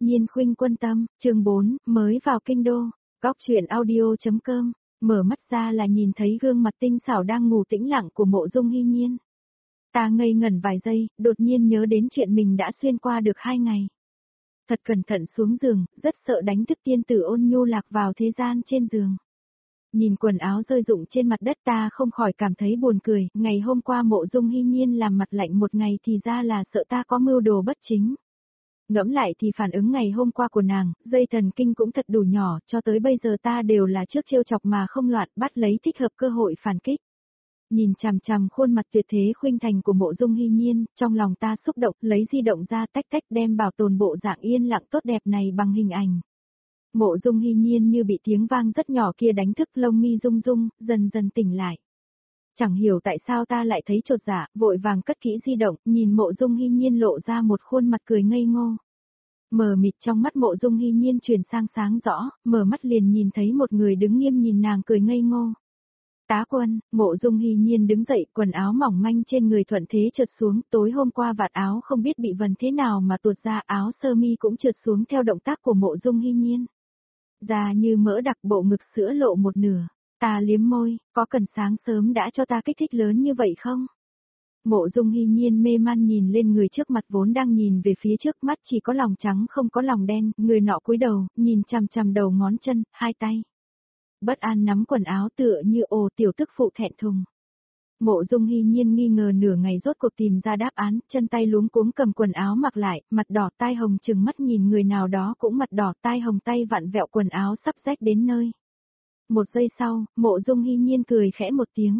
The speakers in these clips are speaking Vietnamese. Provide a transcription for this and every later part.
Nhiên khuynh quân tâm, chương 4, mới vào kinh đô, Góc truyện audio.com, mở mắt ra là nhìn thấy gương mặt tinh xảo đang ngủ tĩnh lặng của Mộ Dung Hy Nhiên. Ta ngây ngẩn vài giây, đột nhiên nhớ đến chuyện mình đã xuyên qua được 2 ngày. Thật cẩn thận xuống giường, rất sợ đánh thức tiên tử Ôn Nhu lạc vào thế gian trên giường. Nhìn quần áo rơi rụng trên mặt đất ta không khỏi cảm thấy buồn cười, ngày hôm qua Mộ Dung Hy Nhiên làm mặt lạnh một ngày thì ra là sợ ta có mưu đồ bất chính. Ngẫm lại thì phản ứng ngày hôm qua của nàng, dây thần kinh cũng thật đủ nhỏ, cho tới bây giờ ta đều là trước trêu chọc mà không loạn, bắt lấy thích hợp cơ hội phản kích. Nhìn chằm chằm khuôn mặt tuyệt thế khuynh thành của Mộ Dung Hy Nhiên, trong lòng ta xúc động, lấy di động ra tách tách đem bảo tồn bộ dạng yên lặng tốt đẹp này bằng hình ảnh. Mộ Dung Hy Nhiên như bị tiếng vang rất nhỏ kia đánh thức, lông mi rung rung, dần dần tỉnh lại. Chẳng hiểu tại sao ta lại thấy chột dạ, vội vàng cất kỹ di động, nhìn Mộ Dung Hy Nhiên lộ ra một khuôn mặt cười ngây ngô. Mờ mịt trong mắt Mộ Dung Hy Nhiên chuyển sang sáng rõ, mở mắt liền nhìn thấy một người đứng nghiêm nhìn nàng cười ngây ngô. Tá Quân, Mộ Dung Hy Nhiên đứng dậy, quần áo mỏng manh trên người thuận thế trượt xuống, tối hôm qua vạt áo không biết bị vần thế nào mà tuột ra, áo sơ mi cũng trượt xuống theo động tác của Mộ Dung Hy Nhiên. Da như mỡ đặc, bộ ngực sữa lộ một nửa. Ta liếm môi, có cần sáng sớm đã cho ta kích thích lớn như vậy không? Mộ Dung Hy Nhiên mê man nhìn lên người trước mặt vốn đang nhìn về phía trước, mắt chỉ có lòng trắng không có lòng đen, người nọ cúi đầu, nhìn chằm chằm đầu ngón chân, hai tay. Bất an nắm quần áo tựa như ồ tiểu tức phụ thẹn thùng. Mộ Dung Hy Nhiên nghi ngờ nửa ngày rốt cuộc tìm ra đáp án, chân tay luống cuống cầm quần áo mặc lại, mặt đỏ tai hồng trừng mắt nhìn người nào đó cũng mặt đỏ tai hồng, tay vặn vẹo quần áo sắp rách đến nơi. Một giây sau, Mộ Dung Hy Nhiên cười khẽ một tiếng.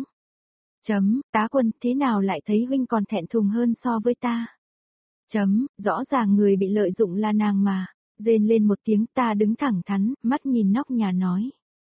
Tá Quân, thế nào lại thấy huynh còn thẹn thùng hơn so với ta? Rõ ràng người bị lợi dụng là nàng mà. Rên lên một tiếng, ta đứng thẳng thắn, mắt nhìn nóc nhà nói.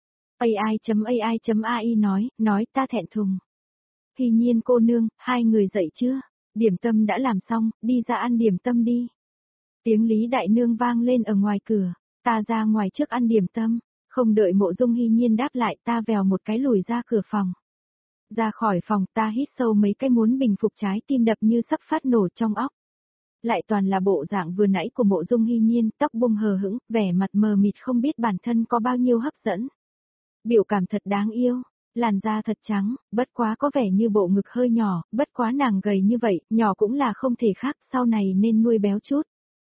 AI nói ta thẹn thùng. Hy Nhiên cô nương, hai người dậy chưa? Điểm tâm đã làm xong, đi ra ăn điểm tâm đi. Tiếng Lý Đại Nương vang lên ở ngoài cửa, ta ra ngoài trước ăn điểm tâm. Không đợi Mộ Dung Hy Nhiên đáp lại, ta vèo một cái lùi ra cửa phòng. Ra khỏi phòng, ta hít sâu mấy cái muốn bình phục trái tim đập như sắp phát nổ trong óc. Lại toàn là bộ dạng vừa nãy của Mộ Dung Hy Nhiên, tóc bông hờ hững, vẻ mặt mờ mịt không biết bản thân có bao nhiêu hấp dẫn. Biểu cảm thật đáng yêu, làn da thật trắng, bất quá có vẻ như bộ ngực hơi nhỏ, bất quá nàng gầy như vậy, nhỏ cũng là không thể khác, sau này nên nuôi béo chút.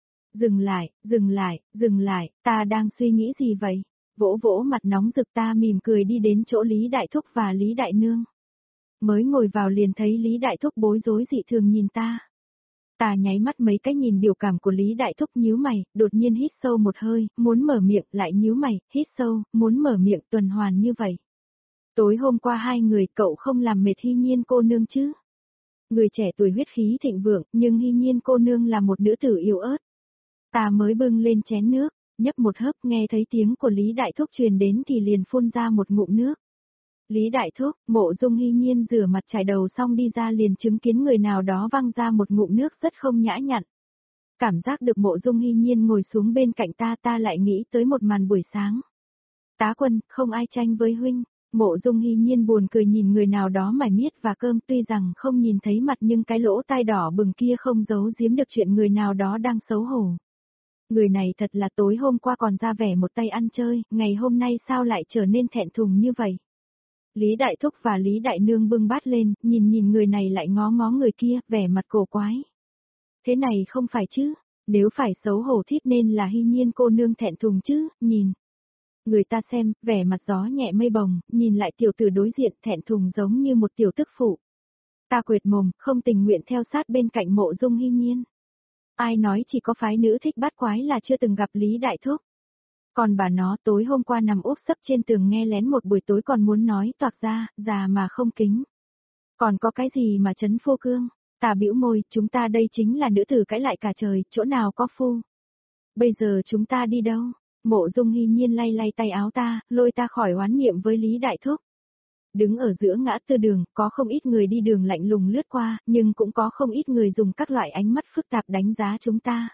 Dừng lại, ta đang suy nghĩ gì vậy? Vỗ vỗ mặt nóng rực, ta mỉm cười đi đến chỗ Lý Đại Thúc và Lý Đại Nương. Mới ngồi vào liền thấy Lý Đại Thúc bối rối dị thường nhìn ta. Ta nháy mắt mấy cái nhìn biểu cảm của Lý Đại Thúc, nhíu mày, đột nhiên hít sâu một hơi, muốn mở miệng, lại nhíu mày, hít sâu, muốn mở miệng, tuần hoàn như vậy. Tối hôm qua hai người, cậu không làm mệt Hy Nhiên cô nương chứ? Người trẻ tuổi huyết khí thịnh vượng, nhưng Hy Nhiên cô nương là một nữ tử yếu ớt. Ta mới bưng lên chén nước, nhấp một hớp, nghe thấy tiếng của Lý Đại Thúc truyền đến thì liền phun ra một ngụm nước. Lý Đại Thúc, Mộ Dung Hy Nhiên rửa mặt chải đầu xong đi ra liền chứng kiến người nào đó văng ra một ngụm nước rất không nhã nhặn. Cảm giác được Mộ Dung Hy Nhiên ngồi xuống bên cạnh ta lại nghĩ tới một màn buổi sáng. Tá Quân, không ai tranh với huynh. Mộ Dung Hy Nhiên buồn cười nhìn người nào đó mải miết và cơm, tuy rằng không nhìn thấy mặt nhưng cái lỗ tai đỏ bừng kia không giấu giếm được chuyện người nào đó đang xấu hổ. Người này thật là tối hôm qua còn ra vẻ một tay ăn chơi, ngày hôm nay sao lại trở nên thẹn thùng như vậy? Lý Đại Thúc và Lý Đại Nương bưng bát lên, nhìn người này lại ngó ngó người kia, vẻ mặt cổ quái. Thế này không phải chứ, nếu phải xấu hổ thiếp nên là Hy Nhiên cô nương thẹn thùng chứ, nhìn. Người ta xem, vẻ mặt gió nhẹ mây bồng, nhìn lại tiểu tử đối diện thẹn thùng giống như một tiểu tức phụ. Ta quệt mồm, không tình nguyện theo sát bên cạnh Mộ Dung Hy Nhiên. Ai nói chỉ có phái nữ thích bát quái là chưa từng gặp Lý Đại Thúc. Còn bà nó tối hôm qua nằm úp sấp trên tường nghe lén một buổi tối còn muốn nói toạc ra, già mà không kính. Còn có cái gì mà chấn phô cương? Ta bĩu môi, chúng ta đây chính là nữ tử cãi lại cả trời, chỗ nào có phu. Bây giờ chúng ta đi đâu? Mộ Dung Hy Nhiên lay lay tay áo ta, lôi ta khỏi oán niệm với Lý Đại Thúc. Đứng ở giữa ngã tư đường, có không ít người đi đường lạnh lùng lướt qua, nhưng cũng có không ít người dùng các loại ánh mắt phức tạp đánh giá chúng ta.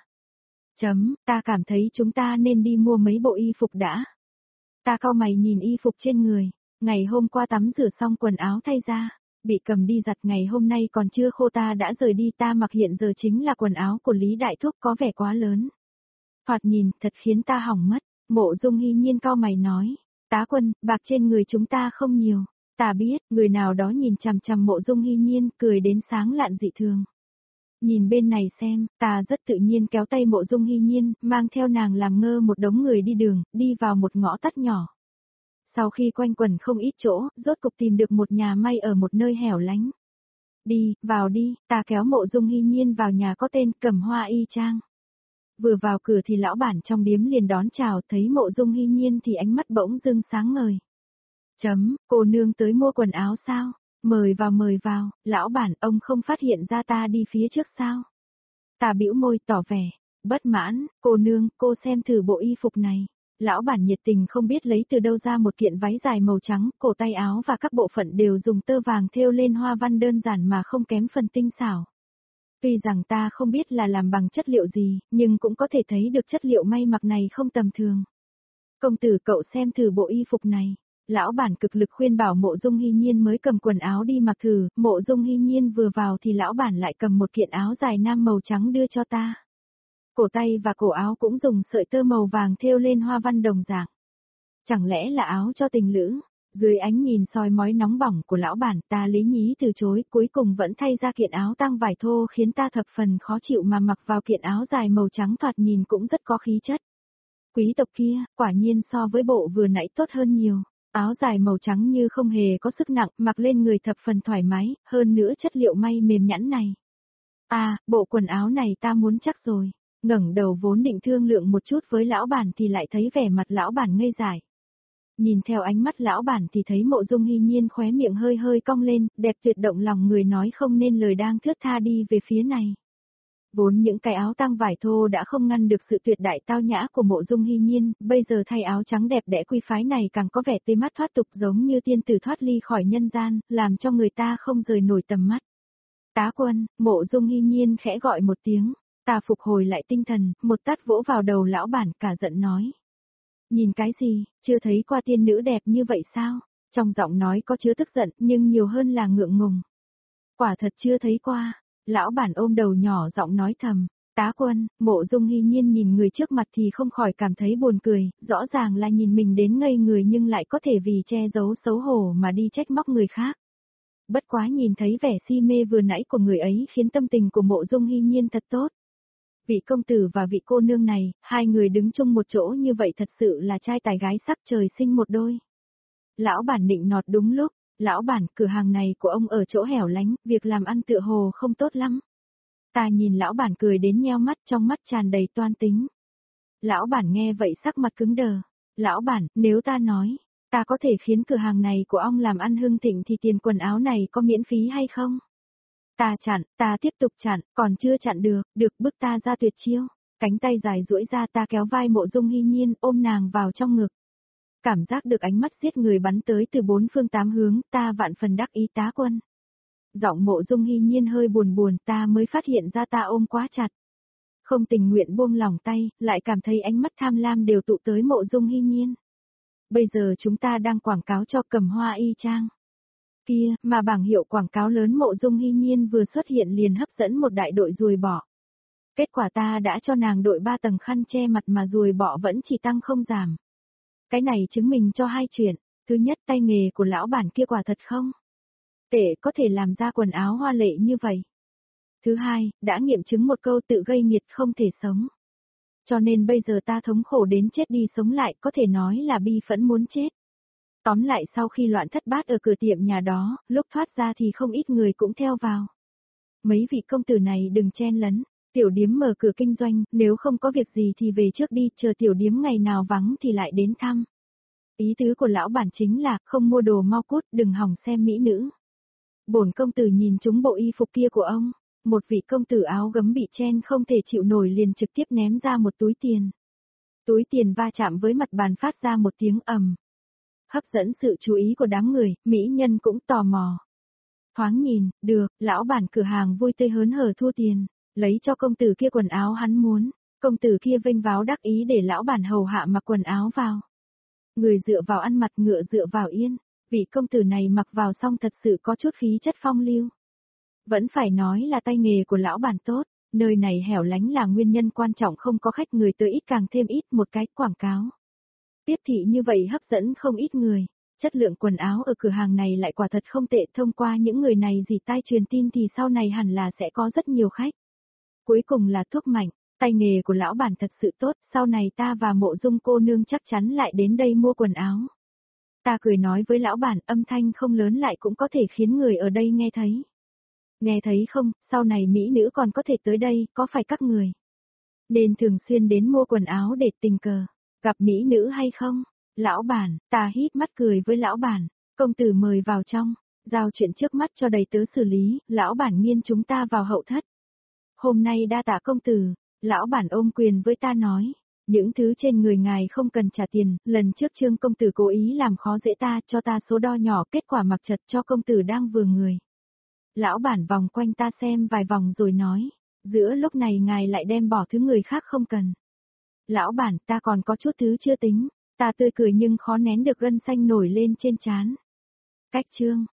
Ta cảm thấy chúng ta nên đi mua mấy bộ y phục đã. Ta cau mày nhìn y phục trên người, ngày hôm qua tắm rửa xong quần áo thay ra, bị cầm đi giặt ngày hôm nay còn chưa khô ta đã rời đi, ta mặc hiện giờ chính là quần áo của Lý Đại Thúc, có vẻ quá lớn. Thoạt nhìn, thật khiến ta hỏng mất. Mộ Dung Hy Nhiên cau mày nói, tá quân, bạc trên người chúng ta không nhiều. Ta biết, người nào đó nhìn chằm chằm Mộ Dung Hy Nhiên, cười đến sáng lạn dị thường. Nhìn bên này xem, ta rất tự nhiên kéo tay Mộ Dung Hy Nhiên, mang theo nàng làm ngơ một đống người đi đường, đi vào một ngõ tắt nhỏ. Sau khi quanh quẩn không ít chỗ, rốt cục tìm được một nhà may ở một nơi hẻo lánh. Đi, vào đi, ta kéo Mộ Dung Hy Nhiên vào nhà có tên Cẩm Hoa Y Trang. Vừa vào cửa thì lão bản trong điếm liền đón chào, thấy Mộ Dung Hy Nhiên thì ánh mắt bỗng dưng sáng ngời. Cô nương tới mua quần áo sao? Mời vào, lão bản, ông không phát hiện ra ta đi phía trước sao? Ta bĩu môi tỏ vẻ, bất mãn, cô nương, cô xem thử bộ y phục này. Lão bản nhiệt tình không biết lấy từ đâu ra một kiện váy dài màu trắng, cổ tay áo và các bộ phận đều dùng tơ vàng thêu lên hoa văn đơn giản mà không kém phần tinh xảo. Tuy rằng ta không biết là làm bằng chất liệu gì, nhưng cũng có thể thấy được chất liệu may mặc này không tầm thường. Công tử cậu xem thử bộ y phục này. Lão bản cực lực khuyên bảo Mộ Dung Hy Nhiên mới cầm quần áo đi mặc thử, Mộ Dung Hy Nhiên vừa vào thì lão bản lại cầm một kiện áo dài nam màu trắng đưa cho ta. Cổ tay và cổ áo cũng dùng sợi tơ màu vàng thêu lên hoa văn đồng dạng. Chẳng lẽ là áo cho tình lữ? Dưới ánh nhìn soi mói nóng bỏng của lão bản, ta lý nhí từ chối, cuối cùng vẫn thay ra kiện áo tang vải thô khiến ta thập phần khó chịu mà mặc vào kiện áo dài màu trắng thoạt nhìn cũng rất có khí chất. Quý tộc kia, quả nhiên so với bộ vừa nãy tốt hơn nhiều. Áo dài màu trắng như không hề có sức nặng, mặc lên người thập phần thoải mái, hơn nữa chất liệu may mềm nhẵn này. Bộ quần áo này ta muốn chắc rồi. Ngẩng đầu vốn định thương lượng một chút với lão bản thì lại thấy vẻ mặt lão bản ngây dại. Nhìn theo ánh mắt lão bản thì thấy Mộ Dung Hy Nhiên khóe miệng hơi hơi cong lên, đẹp tuyệt động lòng người nói không nên lời đang thướt tha đi về phía này. Vốn những cái áo tang vải thô đã không ngăn được sự tuyệt đại tao nhã của Mộ Dung Hy Nhiên, bây giờ thay áo trắng đẹp đẽ quý phái này càng có vẻ tê mắt thoát tục giống như tiên tử thoát ly khỏi nhân gian, làm cho người ta không rời nổi tầm mắt. Tá quân, Mộ Dung Hy Nhiên khẽ gọi một tiếng, ta phục hồi lại tinh thần, một tát vỗ vào đầu lão bản cả giận nói. Nhìn cái gì, chưa thấy qua tiên nữ đẹp như vậy sao? Trong giọng nói có chứa tức giận nhưng nhiều hơn là ngượng ngùng. Quả thật chưa thấy qua. Lão bản ôm đầu nhỏ giọng nói thầm, tá quân, Mộ Dung Hy Nhiên nhìn người trước mặt thì không khỏi cảm thấy buồn cười, rõ ràng là nhìn mình đến ngây người nhưng lại có thể vì che giấu xấu hổ mà đi trách móc người khác. Bất quá nhìn thấy vẻ si mê vừa nãy của người ấy khiến tâm tình của Mộ Dung Hy Nhiên thật tốt. Vị công tử và vị cô nương này, hai người đứng chung một chỗ như vậy thật sự là trai tài gái sắc trời sinh một đôi. Lão bản nịnh nọt đúng lúc. Lão bản, cửa hàng này của ông ở chỗ hẻo lánh, việc làm ăn tựa hồ không tốt lắm. Ta nhìn lão bản cười đến nheo mắt, trong mắt tràn đầy toan tính. Lão bản nghe vậy sắc mặt cứng đờ. Lão bản, nếu ta nói, ta có thể khiến cửa hàng này của ông làm ăn hưng thịnh thì tiền quần áo này có miễn phí hay không? Ta tiếp tục chặn, còn chưa chặn được bức ta ra tuyệt chiêu. Cánh tay dài duỗi ra ta kéo vai Mộ Dung Hy Nhiên ôm nàng vào trong ngực. Cảm giác được ánh mắt giết người bắn tới từ bốn phương tám hướng, ta vạn phần đắc ý tá quân. Giọng Mộ Dung Hy Nhiên hơi buồn ta mới phát hiện ra ta ôm quá chặt. Không tình nguyện buông lỏng tay, lại cảm thấy ánh mắt tham lam đều tụ tới Mộ Dung Hy Nhiên. Bây giờ chúng ta đang quảng cáo cho Cẩm Hoa Y Trang. Kia, mà bảng hiệu quảng cáo lớn Mộ Dung Hy Nhiên vừa xuất hiện liền hấp dẫn một đại đội ruồi bọ. Kết quả ta đã cho nàng đội 3 tầng khăn che mặt mà ruồi bọ vẫn chỉ tăng không giảm. Cái này chứng minh cho hai chuyện, thứ nhất tay nghề của lão bản kia quả thật không tệ có thể làm ra quần áo hoa lệ như vậy. Thứ hai, đã nghiệm chứng một câu tự gây nghiệt không thể sống. Cho nên bây giờ ta thống khổ đến chết đi sống lại có thể nói là bi phẫn muốn chết. Tóm lại sau khi loạn thất bát ở cửa tiệm nhà đó, lúc thoát ra thì không ít người cũng theo vào. Mấy vị công tử này đừng chen lấn, tiểu điếm mở cửa kinh doanh, nếu không có việc gì thì về trước đi, chờ tiểu điếm ngày nào vắng thì lại đến thăm. Ý tứ của lão bản chính là, không mua đồ mau cút, đừng hỏng xem mỹ nữ. Bổn công tử nhìn trúng bộ y phục kia của ông, một vị công tử áo gấm bị chen không thể chịu nổi liền trực tiếp ném ra một túi tiền. Túi tiền va chạm với mặt bàn phát ra một tiếng ầm. Hấp dẫn sự chú ý của đám người, mỹ nhân cũng tò mò. Thoáng nhìn, được, lão bản cửa hàng vui tươi hớn hở thua tiền, lấy cho công tử kia quần áo hắn muốn, công tử kia vênh váo đắc ý để lão bản hầu hạ mặc quần áo vào. Người dựa vào ăn mặt ngựa dựa vào yên, vị công tử này mặc vào xong thật sự có chút khí chất phong lưu. Vẫn phải nói là tay nghề của lão bản tốt, Nơi này hẻo lánh là nguyên nhân quan trọng, không có khách, người tới ít càng thêm ít, một cái quảng cáo tiếp thị như vậy hấp dẫn không ít người. Chất lượng quần áo ở cửa hàng này lại quả thật không tệ, thông qua những người này dì tai truyền tin thì sau này hẳn là sẽ có rất nhiều khách. Cuối cùng là thuốc mạnh, tay nghề của lão bản thật sự tốt, sau này ta và Mộ Dung cô nương chắc chắn lại đến đây mua quần áo. Ta cười nói với lão bản, âm thanh không lớn lại cũng có thể khiến người ở đây nghe thấy. Nghe thấy không, sau này mỹ nữ còn có thể tới đây, có phải các người nên thường xuyên đến mua quần áo để tình cờ gặp mỹ nữ hay không? Lão bản, ta híp mắt cười với lão bản, công tử mời vào trong, giao chuyện trước mắt cho đầy tớ xử lý, lão bản nghiên chúng ta vào hậu thất. Hôm nay đa tạ công tử, lão bản ôm quyền với ta nói, những thứ trên người ngài không cần trả tiền, lần trước Trương công tử cố ý làm khó dễ ta, cho ta số đo nhỏ, kết quả mặc chật cho công tử đang vừa người. Lão bản vòng quanh ta xem vài vòng rồi nói, giữa lúc này ngài lại đem bỏ thứ người khác không cần. Lão bản, ta còn có chút thứ chưa tính, ta tươi cười nhưng khó nén được gân xanh nổi lên trên trán. Cách Trương,